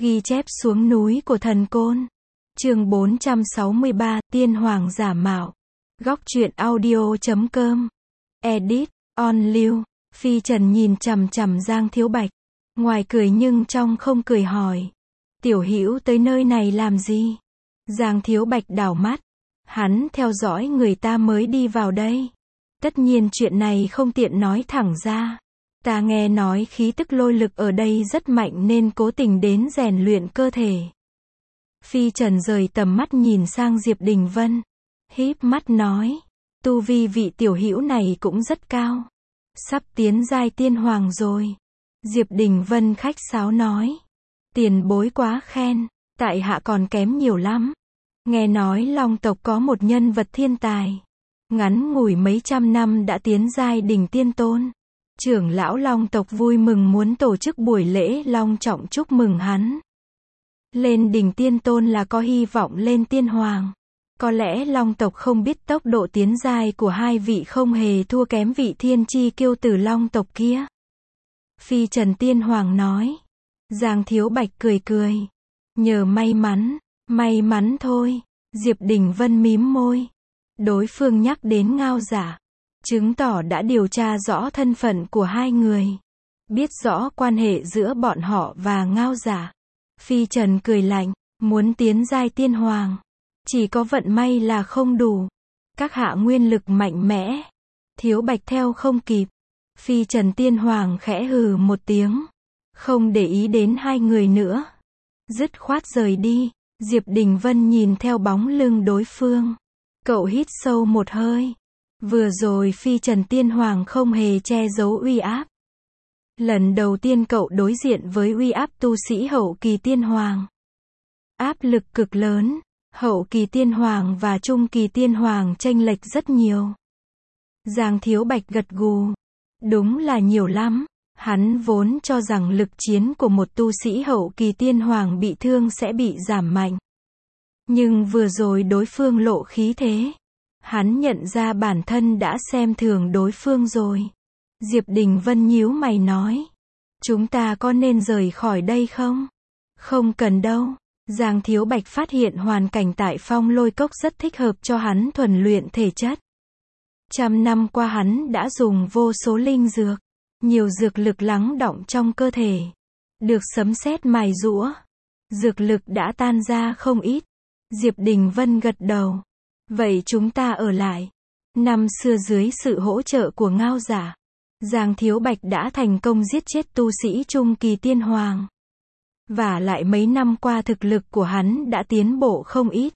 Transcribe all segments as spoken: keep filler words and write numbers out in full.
Ghi chép xuống núi của thần côn. Chương bốn trăm sáu mươi ba, Tiên Hoàng giả mạo. Góc truyện audio chấm com. Edit, on lưu. Phi Trần nhìn chằm chằm Giang Thiếu Bạch. Ngoài cười nhưng trong không cười hỏi. Tiểu Hữu tới nơi này làm gì? Giang Thiếu Bạch đảo mắt. Hắn theo dõi người ta mới đi vào đây. Tất nhiên chuyện này không tiện nói thẳng ra. Ta nghe nói khí tức lôi lực ở đây rất mạnh nên cố tình đến rèn luyện cơ thể. Phi Trần rời tầm mắt nhìn sang Diệp Đình Vân. Híp mắt nói. Tu vi vị tiểu hữu này cũng rất cao. Sắp tiến giai tiên hoàng rồi. Diệp Đình Vân khách sáo nói. Tiền bối quá khen. Tại hạ còn kém nhiều lắm. Nghe nói Long tộc có một nhân vật thiên tài. Ngắn ngủi mấy trăm năm đã tiến giai đỉnh tiên tôn. Trưởng lão Long tộc vui mừng muốn tổ chức buổi lễ long trọng chúc mừng hắn. Lên đỉnh tiên tôn là có hy vọng lên tiên hoàng. Có lẽ Long tộc không biết tốc độ tiến giai của hai vị không hề thua kém vị thiên chi kiêu tử Long tộc kia. Phi Trần tiên hoàng nói. Giang Thiếu Bạch cười cười. Nhờ may mắn, may mắn thôi. Diệp Đình Vân mím môi. Đối phương nhắc đến Ngao Giả. Chứng tỏ đã điều tra rõ thân phận của hai người. Biết rõ quan hệ giữa bọn họ và Ngao Giả. Phi Trần cười lạnh. Muốn tiến giai tiên hoàng. Chỉ có vận may là không đủ. Các hạ nguyên lực mạnh mẽ. Thiếu Bạch theo không kịp. Phi Trần tiên hoàng khẽ hừ một tiếng. Không để ý đến hai người nữa. Dứt khoát rời đi. Diệp Đình Vân nhìn theo bóng lưng đối phương. Cậu hít sâu một hơi. Vừa rồi Phi Trần tiên hoàng không hề che giấu uy áp. Lần đầu tiên cậu đối diện với uy áp tu sĩ hậu kỳ tiên hoàng. Áp lực cực lớn. Hậu kỳ tiên hoàng và trung kỳ tiên hoàng chênh lệch rất nhiều. Giang Thiếu Bạch gật gù. Đúng là nhiều lắm. Hắn vốn cho rằng lực chiến của một tu sĩ hậu kỳ tiên hoàng bị thương sẽ bị giảm mạnh. Nhưng vừa rồi đối phương lộ khí thế. Hắn nhận ra bản thân đã xem thường đối phương rồi. Diệp Đình Vân nhíu mày nói. Chúng ta có nên rời khỏi đây không? Không cần đâu. Giang Thiếu Bạch phát hiện hoàn cảnh tại Phong Lôi Cốc rất thích hợp cho hắn thuần luyện thể chất. Trăm năm qua hắn đã dùng vô số linh dược. Nhiều dược lực lắng đọng trong cơ thể. Được sấm sét mài giũa. Dược lực đã tan ra không ít. Diệp Đình Vân gật đầu. Vậy chúng ta ở lại. Năm xưa dưới sự hỗ trợ của Ngao Giả. Giang Thiếu Bạch đã thành công giết chết tu sĩ trung kỳ tiên hoàng. Và lại mấy năm qua thực lực của hắn đã tiến bộ không ít.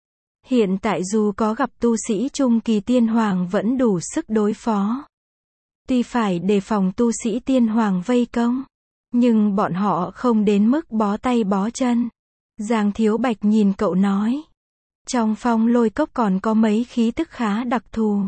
Hiện tại dù có gặp tu sĩ trung kỳ tiên hoàng vẫn đủ sức đối phó. Tuy phải đề phòng tu sĩ tiên hoàng vây công. Nhưng bọn họ không đến mức bó tay bó chân. Giang Thiếu Bạch nhìn cậu nói. Trong Phong Lôi Cốc còn có mấy khí tức khá đặc thù.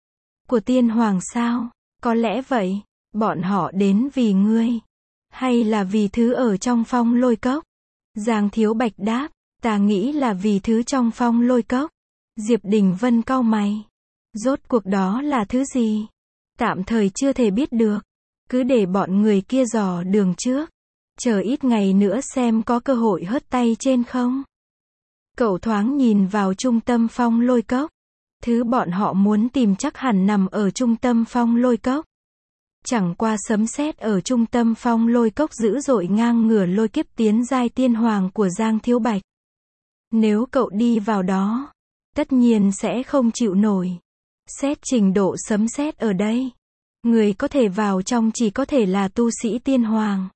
Của tiên hoàng sao? Có lẽ vậy. Bọn họ đến vì ngươi. Hay là vì thứ ở trong Phong Lôi Cốc? Giang Thiếu Bạch đáp. Ta nghĩ là vì thứ trong Phong Lôi Cốc. Diệp Đình Vân cau mày. Rốt cuộc đó là thứ gì? Tạm thời chưa thể biết được. Cứ để bọn người kia dò đường trước. Chờ ít ngày nữa xem có cơ hội hớt tay trên không. Cậu thoáng nhìn vào trung tâm Phong Lôi Cốc. Thứ bọn họ muốn tìm chắc hẳn nằm ở trung tâm Phong Lôi Cốc. Chẳng qua sấm sét ở trung tâm Phong Lôi Cốc dữ dội ngang ngửa lôi kiếp tiến giai tiên hoàng của Giang Thiếu Bạch. Nếu cậu đi vào đó, tất nhiên sẽ không chịu nổi. Xét trình độ sấm sét ở đây, người có thể vào trong chỉ có thể là tu sĩ tiên hoàng.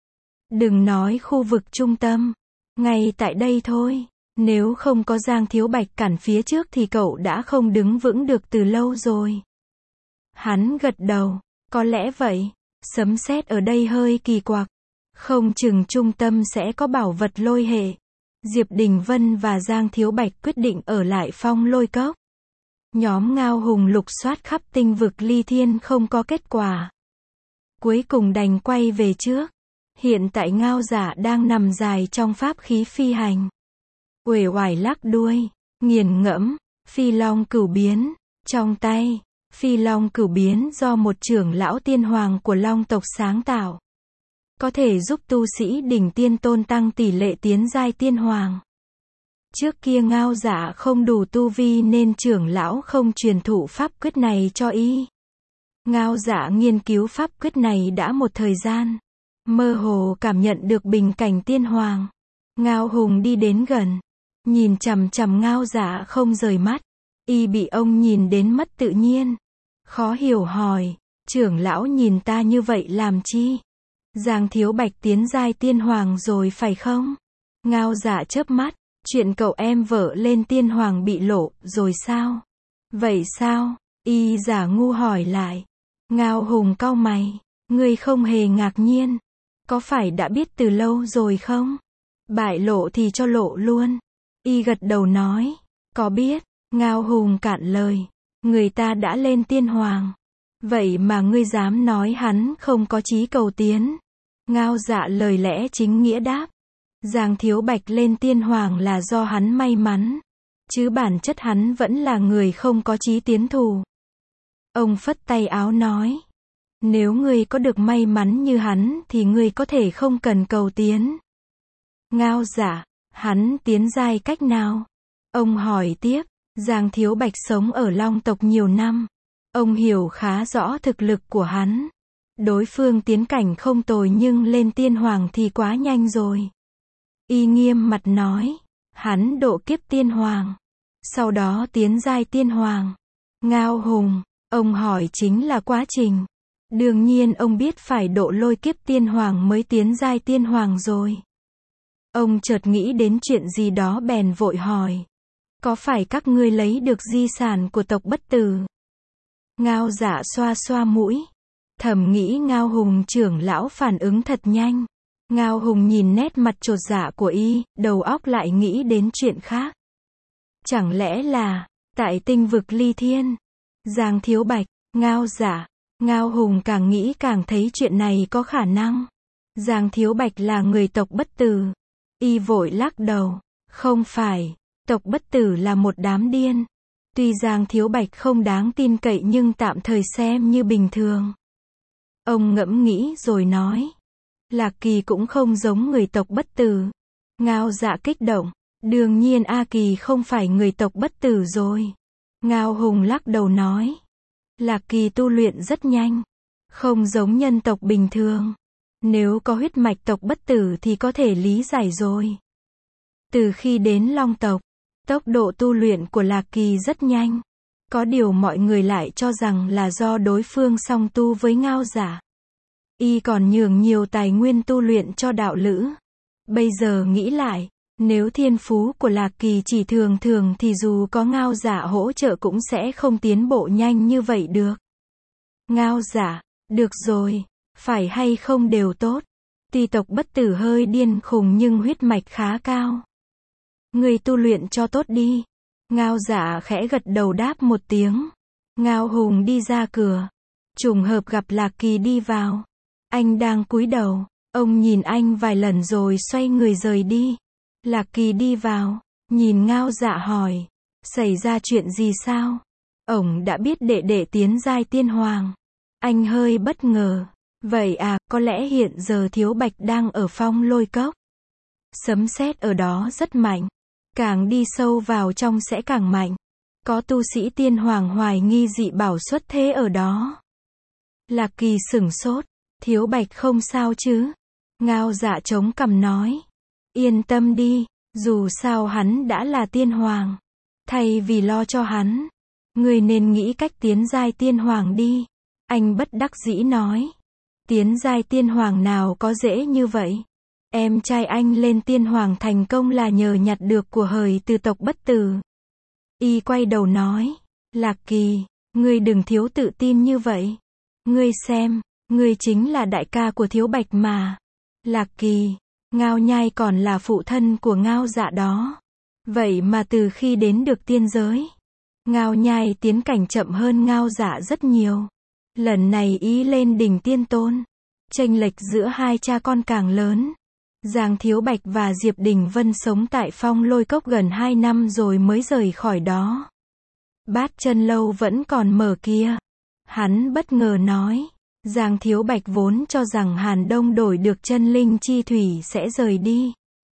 Đừng nói khu vực trung tâm, ngay tại đây thôi. Nếu không có Giang Thiếu Bạch cản phía trước thì cậu đã không đứng vững được từ lâu rồi. Hắn gật đầu. Có lẽ vậy. Sấm sét ở đây hơi kỳ quặc. Không chừng trung tâm sẽ có bảo vật lôi hệ. Diệp Đình Vân và Giang Thiếu Bạch quyết định ở lại Phong Lôi Cốc. Nhóm Ngao Hùng lục soát khắp tinh vực ly thiên không có kết quả. Cuối cùng đành quay về trước. Hiện tại Ngao Giả đang nằm dài trong pháp khí phi hành. Uể oải lắc đuôi, nghiền ngẫm, phi long cửu biến, trong tay. Phi long cửu biến do một trưởng lão tiên hoàng của Long tộc sáng tạo. có thể giúp tu sĩ đỉnh tiên tôn tăng tỷ lệ tiến giai tiên hoàng. Trước kia Ngao Dạ không đủ tu vi nên trưởng lão không truyền thụ pháp quyết này cho y. Ngao Dạ nghiên cứu pháp quyết này đã một thời gian, mơ hồ cảm nhận được bình cảnh tiên hoàng. Ngao Hùng đi đến gần, nhìn chằm chằm Ngao Dạ không rời mắt. Y bị ông nhìn đến mất tự nhiên, khó hiểu hỏi, trưởng lão nhìn ta như vậy làm chi? Giang Thiếu Bạch tiến giai tiên hoàng rồi phải không? Ngao Dạ chớp mắt, chuyện cậu em vợ lên tiên hoàng bị lộ rồi sao? Vậy sao? Y giả ngu hỏi lại. Ngao Hùng cau mày, ngươi không hề ngạc nhiên, có phải đã biết từ lâu rồi không? Bại lộ thì cho lộ luôn. Y gật đầu nói, có biết. Ngao Hùng cạn lời, người ta đã lên tiên hoàng, vậy mà ngươi dám nói hắn không có chí cầu tiến. Ngao Dạ lời lẽ chính nghĩa đáp, Giang Thiếu Bạch lên tiên hoàng là do hắn may mắn, chứ bản chất hắn vẫn là người không có chí tiến thù. Ông phất tay áo nói, nếu ngươi có được may mắn như hắn thì ngươi có thể không cần cầu tiến. Ngao Dạ, hắn tiến giai cách nào? Ông hỏi tiếp. Giang Thiếu Bạch sống ở Long tộc nhiều năm, ông hiểu khá rõ thực lực của hắn. Đối phương tiến cảnh không tồi nhưng lên tiên hoàng thì quá nhanh rồi. Y nghiêm mặt nói, hắn độ kiếp tiên hoàng, sau đó tiến giai tiên hoàng. Ngao Hùng, ông hỏi chính là quá trình. Đương nhiên ông biết phải độ lôi kiếp tiên hoàng mới tiến giai tiên hoàng rồi. Ông chợt nghĩ đến chuyện gì đó bèn vội hỏi, có phải các ngươi lấy được di sản của tộc Bất Tử? Ngao Dạ xoa xoa mũi, thầm nghĩ Ngao Hùng trưởng lão phản ứng thật nhanh. Ngao Hùng nhìn nét mặt chột dạ của y, đầu óc lại nghĩ đến chuyện khác. Chẳng lẽ là, tại tinh vực ly thiên? Giang Thiếu Bạch, Ngao Dạ, Ngao Hùng càng nghĩ càng thấy chuyện này có khả năng. Giang Thiếu Bạch là người tộc Bất Tử. Y vội lắc đầu, không phải. Tộc Bất Tử là một đám điên. Tuy Giang Thiếu Bạch không đáng tin cậy nhưng tạm thời xem như bình thường. Ông ngẫm nghĩ rồi nói, Lạc Kỳ cũng không giống người tộc Bất Tử. Ngao Dạ kích động, đương nhiên A Kỳ không phải người tộc Bất Tử rồi. Ngao Hùng lắc đầu nói, Lạc Kỳ tu luyện rất nhanh, không giống nhân tộc bình thường. Nếu có huyết mạch tộc Bất Tử thì có thể lý giải rồi. Từ khi đến Long tộc, tốc độ tu luyện của Lạc Kỳ rất nhanh. Có điều mọi người lại cho rằng là do đối phương song tu với Ngao Dạ. Y còn nhường nhiều tài nguyên tu luyện cho đạo lữ. Bây giờ nghĩ lại, nếu thiên phú của Lạc Kỳ chỉ thường thường thì dù có Ngao Dạ hỗ trợ cũng sẽ không tiến bộ nhanh như vậy được. Ngao Dạ, được rồi, phải hay không đều tốt. Tuy tộc Bất Tử hơi điên khùng nhưng huyết mạch khá cao. Người tu luyện cho tốt đi. Ngao Dạ khẽ gật đầu đáp một tiếng. Ngao Hùng đi ra cửa. Trùng hợp gặp Lạc Kỳ đi vào. Anh đang cúi đầu. Ông nhìn anh vài lần rồi xoay người rời đi. Lạc Kỳ đi vào, nhìn Ngao Dạ hỏi, xảy ra chuyện gì sao? Ổng đã biết đệ đệ tiến giai tiên hoàng. Anh hơi bất ngờ. Vậy à, có lẽ hiện giờ Thiếu Bạch đang ở Phong Lôi Cốc. Sấm sét ở đó rất mạnh. Càng đi sâu vào trong sẽ càng mạnh. Có tu sĩ tiên hoàng hoài nghi dị bảo xuất thế ở đó. Lạc Kỳ sửng sốt. Thiếu Bạch không sao chứ? Ngao Dạ chống cằm nói. Yên tâm đi, dù sao hắn đã là tiên hoàng. Thay vì lo cho hắn, người nên nghĩ cách tiến giai tiên hoàng đi. Anh bất đắc dĩ nói. Tiến giai tiên hoàng nào có dễ như vậy? Em trai anh lên tiên hoàng thành công là nhờ nhặt được của hời từ tộc Bất Tử. Y quay đầu nói. Lạc Kỳ, ngươi đừng thiếu tự tin như vậy. Ngươi xem, ngươi chính là đại ca của Thiếu Bạch mà. Lạc Kỳ, Ngao Nhai còn là phụ thân của Ngao Dạ đó. Vậy mà từ khi đến được tiên giới, Ngao Nhai tiến cảnh chậm hơn Ngao Dạ rất nhiều. Lần này ý lên đỉnh tiên tôn, chênh lệch giữa hai cha con càng lớn. Giang Thiếu Bạch và Diệp Đình Vân sống tại Phong Lôi Cốc gần hai năm rồi mới rời khỏi đó. Bát Chân Lâu vẫn còn mở kia. Hắn bất ngờ nói. Giang Thiếu Bạch vốn cho rằng Hàn Đông đổi được chân linh chi thủy sẽ rời đi.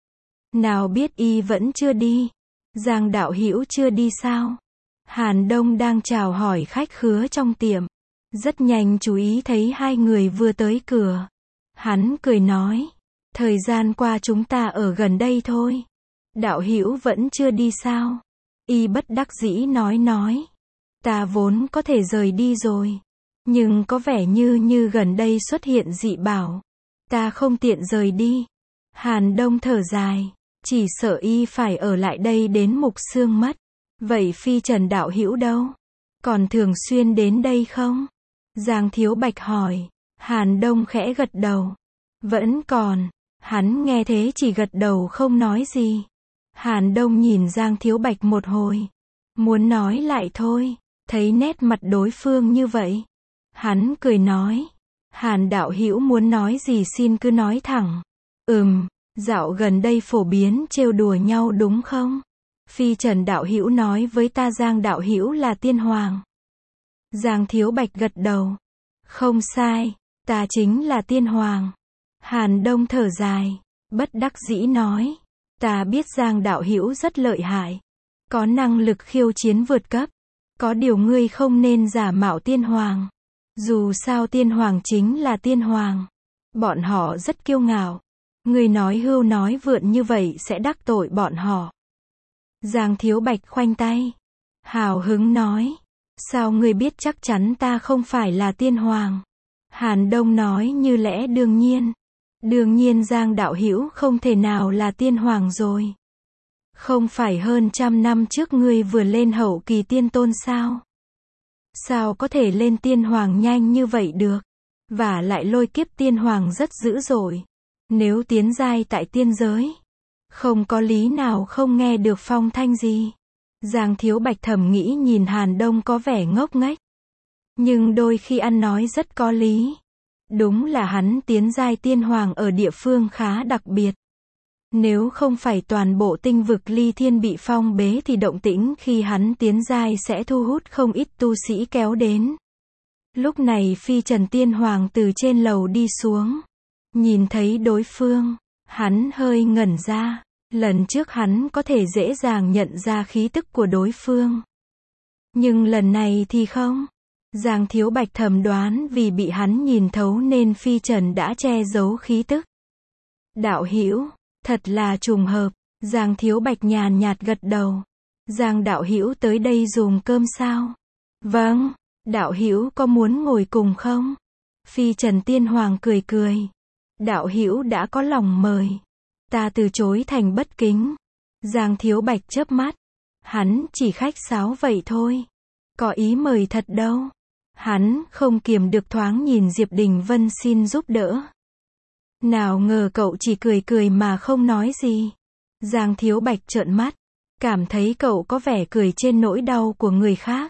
Nào biết y vẫn chưa đi. Giang đạo hữu chưa đi sao? Hàn Đông đang chào hỏi khách khứa trong tiệm. Rất nhanh chú ý thấy hai người vừa tới cửa. Hắn cười nói. Thời gian qua chúng ta ở gần đây thôi. Đạo hữu vẫn chưa đi sao? Y bất đắc dĩ nói nói. Ta vốn có thể rời đi rồi. Nhưng có vẻ như như gần đây xuất hiện dị bảo. Ta không tiện rời đi. Hàn Đông thở dài. Chỉ sợ y phải ở lại đây đến mục xương mất. Vậy Phi Trần đạo hữu đâu? Còn thường xuyên đến đây không? Giang Thiếu Bạch hỏi. Hàn Đông khẽ gật đầu. Vẫn còn. Hắn nghe thế chỉ gật đầu không nói gì. Hàn Đông nhìn Giang Thiếu Bạch một hồi. Muốn nói lại thôi. Thấy nét mặt đối phương như vậy. Hắn cười nói. Hàn đạo hữu muốn nói gì xin cứ nói thẳng. Ừm, dạo gần đây phổ biến trêu đùa nhau đúng không? Phi Trần đạo hữu nói với ta Giang đạo hữu là tiên hoàng. Giang Thiếu Bạch gật đầu. Không sai, ta chính là tiên hoàng. Hàn Đông thở dài, bất đắc dĩ nói. Ta biết Giang đạo hữu rất lợi hại. Có năng lực khiêu chiến vượt cấp. Có điều ngươi không nên giả mạo tiên hoàng. Dù sao tiên hoàng chính là tiên hoàng. Bọn họ rất kiêu ngạo. Ngươi nói hưu nói vượn như vậy sẽ đắc tội bọn họ. Giang Thiếu Bạch khoanh tay. Hào hứng nói. Sao ngươi biết chắc chắn ta không phải là tiên hoàng? Hàn Đông nói như lẽ đương nhiên. Đương nhiên Giang đạo hữu không thể nào là tiên hoàng rồi. Không phải hơn trăm năm trước ngươi vừa lên hậu kỳ tiên tôn sao? Sao có thể lên tiên hoàng nhanh như vậy được? Và lại lôi kiếp tiên hoàng rất dữ dội. Nếu tiến giai tại tiên giới, không có lý nào không nghe được phong thanh gì. Giang Thiếu Bạch thầm nghĩ nhìn Hàn Đông có vẻ ngốc nghếch. Nhưng đôi khi ăn nói rất có lý. Đúng là hắn tiến giai tiên hoàng ở địa phương khá đặc biệt. Nếu không phải toàn bộ tinh vực ly thiên bị phong bế thì động tĩnh khi hắn tiến giai sẽ thu hút không ít tu sĩ kéo đến. Lúc này Phi Trần tiên hoàng từ trên lầu đi xuống. Nhìn thấy đối phương, hắn hơi ngẩn ra. Lần trước hắn có thể dễ dàng nhận ra khí tức của đối phương. Nhưng lần này thì không. Giang Thiếu Bạch thầm đoán vì bị hắn nhìn thấu nên Phi Trần đã che giấu khí tức. Đạo hữu, thật là trùng hợp. Giang Thiếu Bạch nhàn nhạt gật đầu. Giang đạo hữu tới đây dùng cơm sao? Vâng, đạo hữu có muốn ngồi cùng không? Phi Trần tiên hoàng cười cười. Đạo hữu đã có lòng mời. Ta từ chối thành bất kính. Giang Thiếu Bạch chớp mắt. Hắn chỉ khách sáo vậy thôi. Có ý mời thật đâu. Hắn không kiềm được thoáng nhìn Diệp Đình Vân xin giúp đỡ. Nào ngờ cậu chỉ cười cười mà không nói gì. Giang Thiếu Bạch trợn mắt. Cảm thấy cậu có vẻ cười trên nỗi đau của người khác.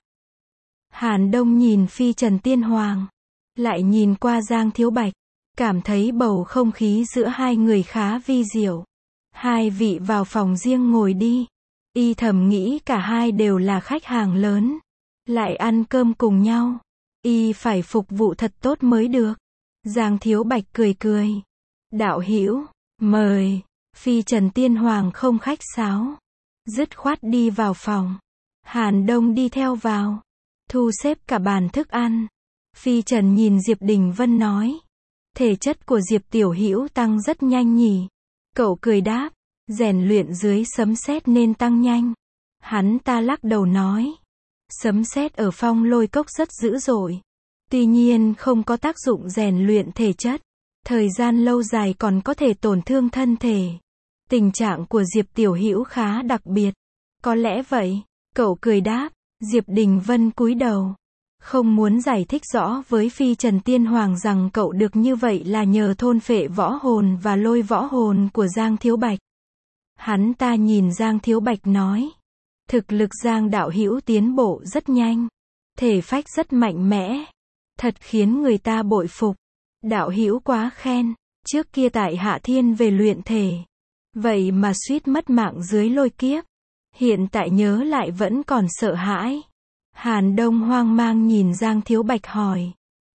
Hàn Đông nhìn Phi Trần tiên hoàng. Lại nhìn qua Giang Thiếu Bạch. Cảm thấy bầu không khí giữa hai người khá vi diệu. Hai vị vào phòng riêng ngồi đi. Y thầm nghĩ cả hai đều là khách hàng lớn. Lại ăn cơm cùng nhau. Y phải phục vụ thật tốt mới được. Giang Thiếu Bạch cười cười. Đạo hữu, mời. Phi Trần tiên hoàng không khách sáo. Dứt khoát đi vào phòng. Hàn Đông đi theo vào. Thu xếp cả bàn thức ăn. Phi Trần nhìn Diệp Đình Vân nói. Thể chất của Diệp tiểu hữu tăng rất nhanh nhỉ. Cậu cười đáp. Rèn luyện dưới sấm sét nên tăng nhanh. Hắn ta lắc đầu nói. Sấm sét ở Phong Lôi Cốc rất dữ dội. Tuy nhiên không có tác dụng rèn luyện thể chất. Thời gian lâu dài còn có thể tổn thương thân thể. Tình trạng của Diệp tiểu hữu khá đặc biệt. Có lẽ vậy. Cậu cười đáp. Diệp Đình Vân cúi đầu. Không muốn giải thích rõ với Phi Trần tiên hoàng rằng cậu được như vậy là nhờ thôn phệ võ hồn và lôi võ hồn của Giang Thiếu Bạch. Hắn ta nhìn Giang Thiếu Bạch nói. Thực lực Giang đạo hữu tiến bộ rất nhanh. Thể phách rất mạnh mẽ. Thật khiến người ta bội phục. Đạo hữu quá khen. Trước kia tại Hạ Thiên về luyện thể. Vậy mà suýt mất mạng dưới lôi kiếp. Hiện tại nhớ lại vẫn còn sợ hãi. Hàn Đông hoang mang nhìn Giang Thiếu Bạch hỏi.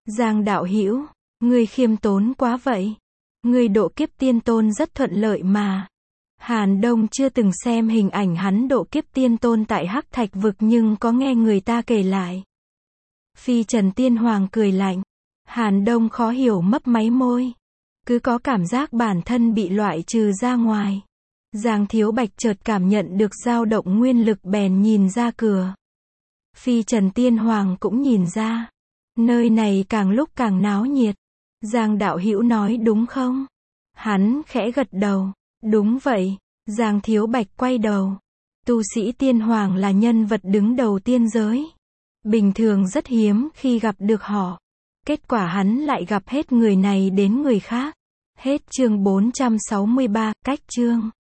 Giang đạo hữu, ngươi khiêm tốn quá vậy. Ngươi độ kiếp tiên tôn rất thuận lợi mà. Hàn Đông chưa từng xem hình ảnh hắn độ kiếp tiên tôn tại Hắc Thạch vực nhưng có nghe người ta kể lại. Phi Trần Tiên Hoàng cười lạnh. Hàn Đông khó hiểu mấp máy môi. Cứ có cảm giác bản thân bị loại trừ ra ngoài. Giang Thiếu Bạch chợt cảm nhận được dao động nguyên lực bèn nhìn ra cửa. Phi Trần Tiên Hoàng cũng nhìn ra. Nơi này càng lúc càng náo nhiệt. Giang đạo hữu nói đúng không? Hắn khẽ gật đầu. Đúng vậy. Giang Thiếu Bạch quay đầu. Tu sĩ Tiên Hoàng là nhân vật đứng đầu tiên giới. Bình thường rất hiếm khi gặp được họ. Kết quả hắn lại gặp hết người này đến người khác. Hết chương bốn trăm sáu mươi ba, cách chương.